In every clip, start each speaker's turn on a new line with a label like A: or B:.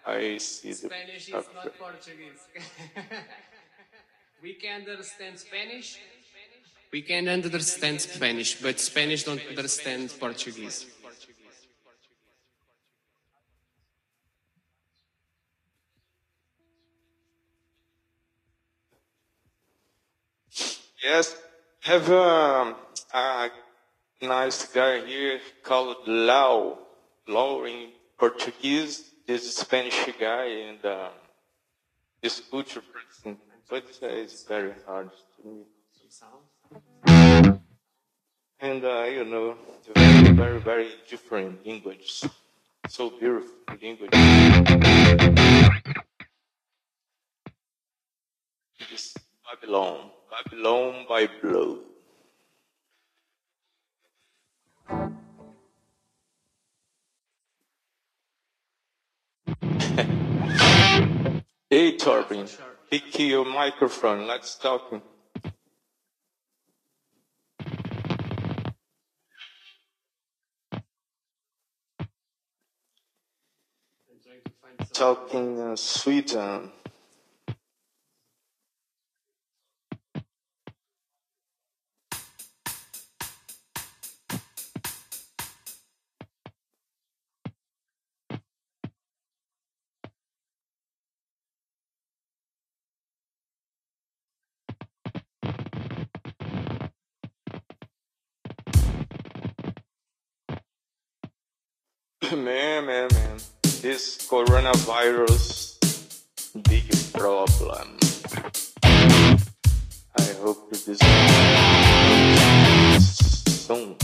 A: I see the
B: Spanish is not Portuguese. We can understand Spanish. We can understand Spanish, but Spanish don't understand Portuguese.
A: Yes, have a nice guy here called Lau. Lau in Portuguese. This is Spanish guy and this culture person, but it's very hard to me. And you know, very, very, very different language. So beautiful language. This Babylon, Babylon by blow. Hey Torben, pick your microphone. Let's talk. Talking Sweden. Man. This coronavirus, big problem. I hope this soon.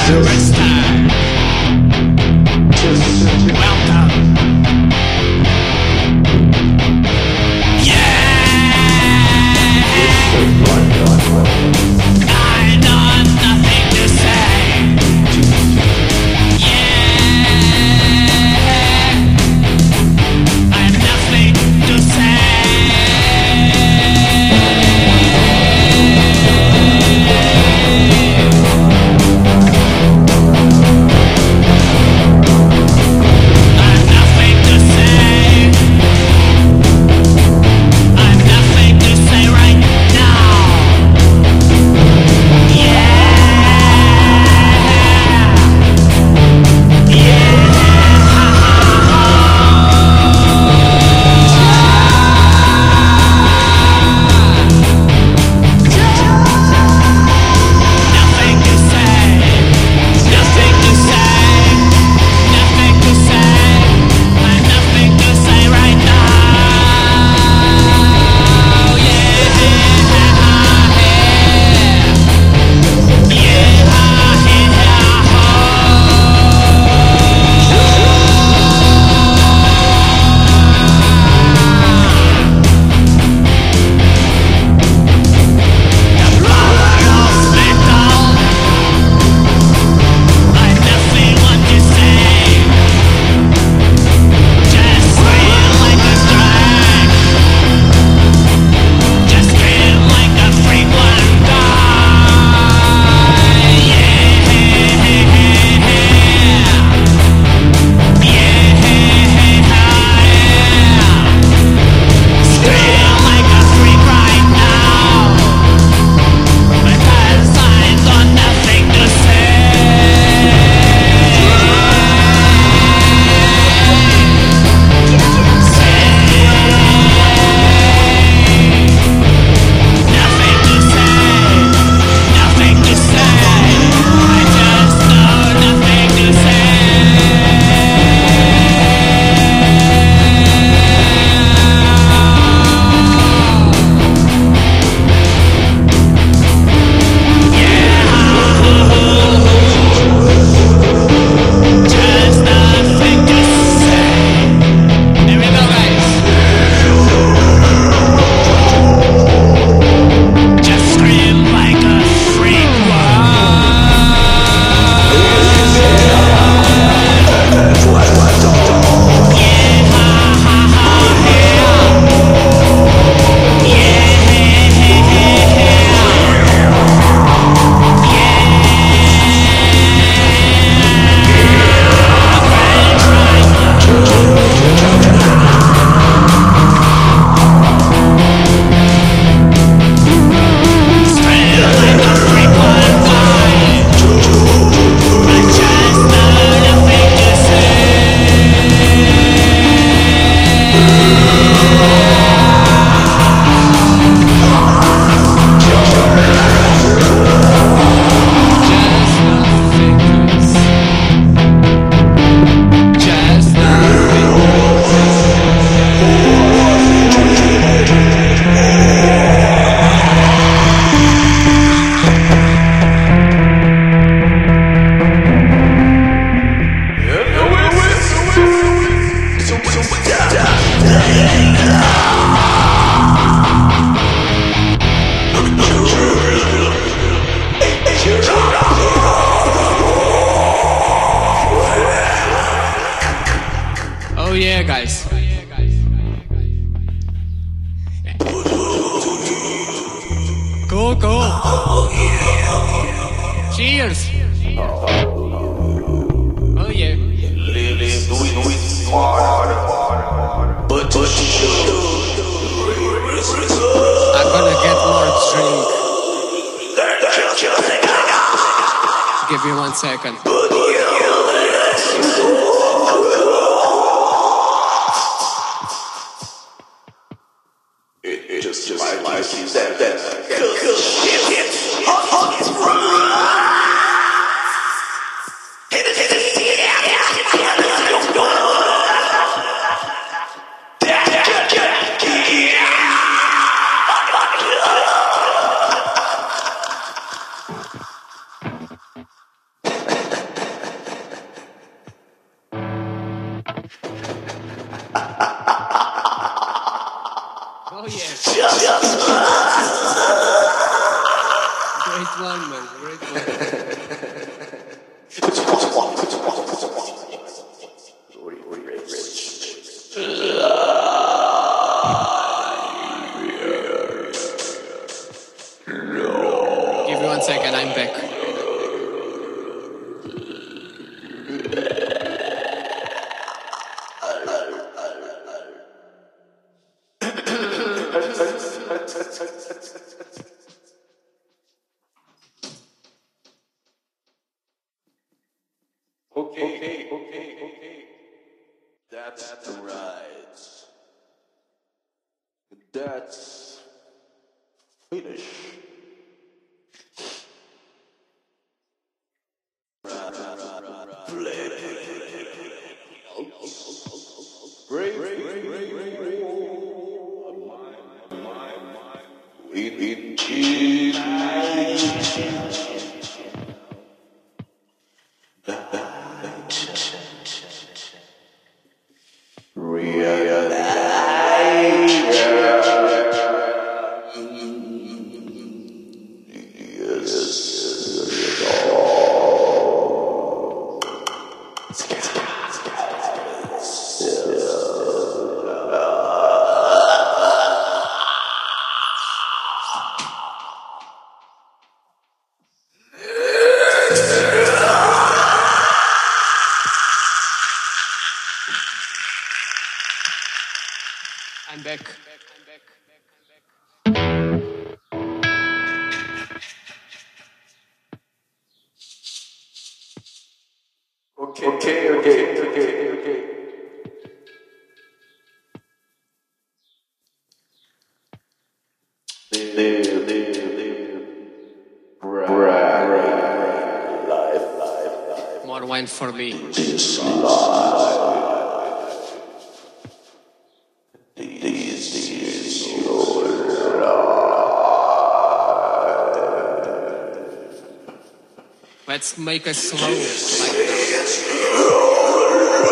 B: Superstar. Welcome. I know nothing to say. I have nothing to say. Cheers! Oh yeah. I'm gonna get more drink. Give me 1 second. yeah. Great one, man. Great one. Give me 1 second, I'm back.
C: Okay. That's right. That's finish.
B: I'm back.
C: Okay.
B: More wine for me. Let's make a slow like that.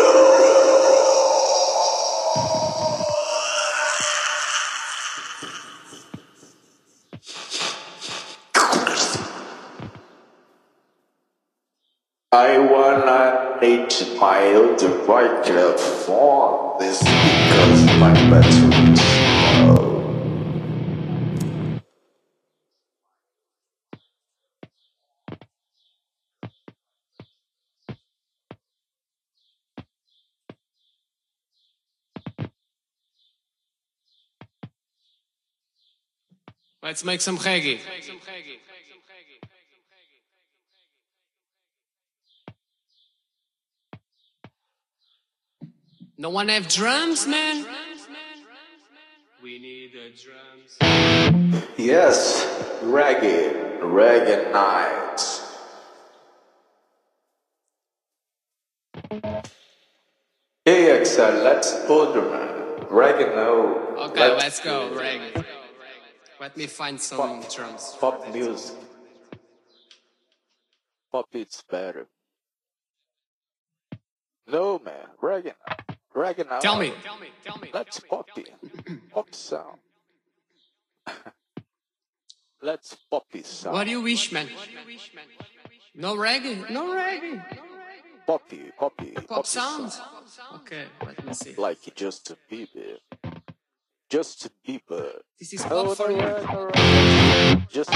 C: I wanna need my other microphone. This because my battery is low.
B: Let's make some reggae. No one have drums, man? We need the drums.
C: Yes, reggae nights. Hey Excel, let's order man. Reggae no.
B: Okay, let's go, reggae. Let me find some drums.
C: Pop music. Pop it's better. No man, reggae now.
B: Tell me.
C: Let's pop it. Pop sound. Let's pop it sound.
B: What do you wish, man? No reggae? No reggae.
C: Poppy.
B: Pop sound? Okay, let me see.
C: Like Justin Bieber. Justin Bieber.
B: This is pop for you.
C: No. Just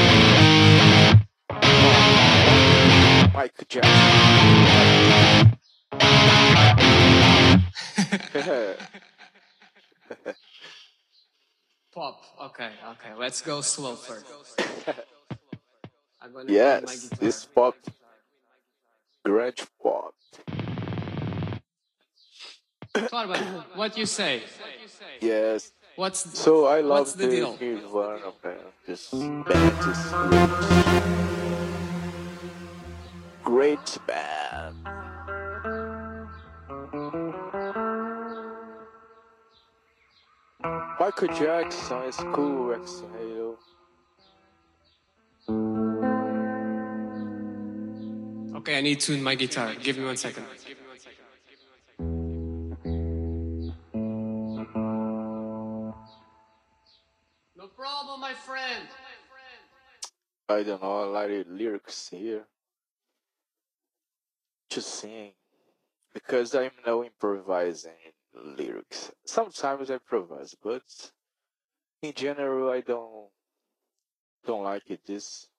C: Michael Jackson.
B: Pop. Okay. Let's go slow first. I'm gonna
C: Yes,
B: play my guitar.
C: this pop. Grunge pop.
B: Torben, what you say?
C: Yes.
B: What's
C: So I love
B: what's the deal?
C: Nirvana band. This band is great band. Michael Jackson is cool, Exhale.
B: Okay, I need to tune my guitar. Give me 1 second. problem, my friend?
C: I don't know, a lot of lyrics here to sing because I'm no improvising lyrics. Sometimes I improvise, but in general I don't like it. This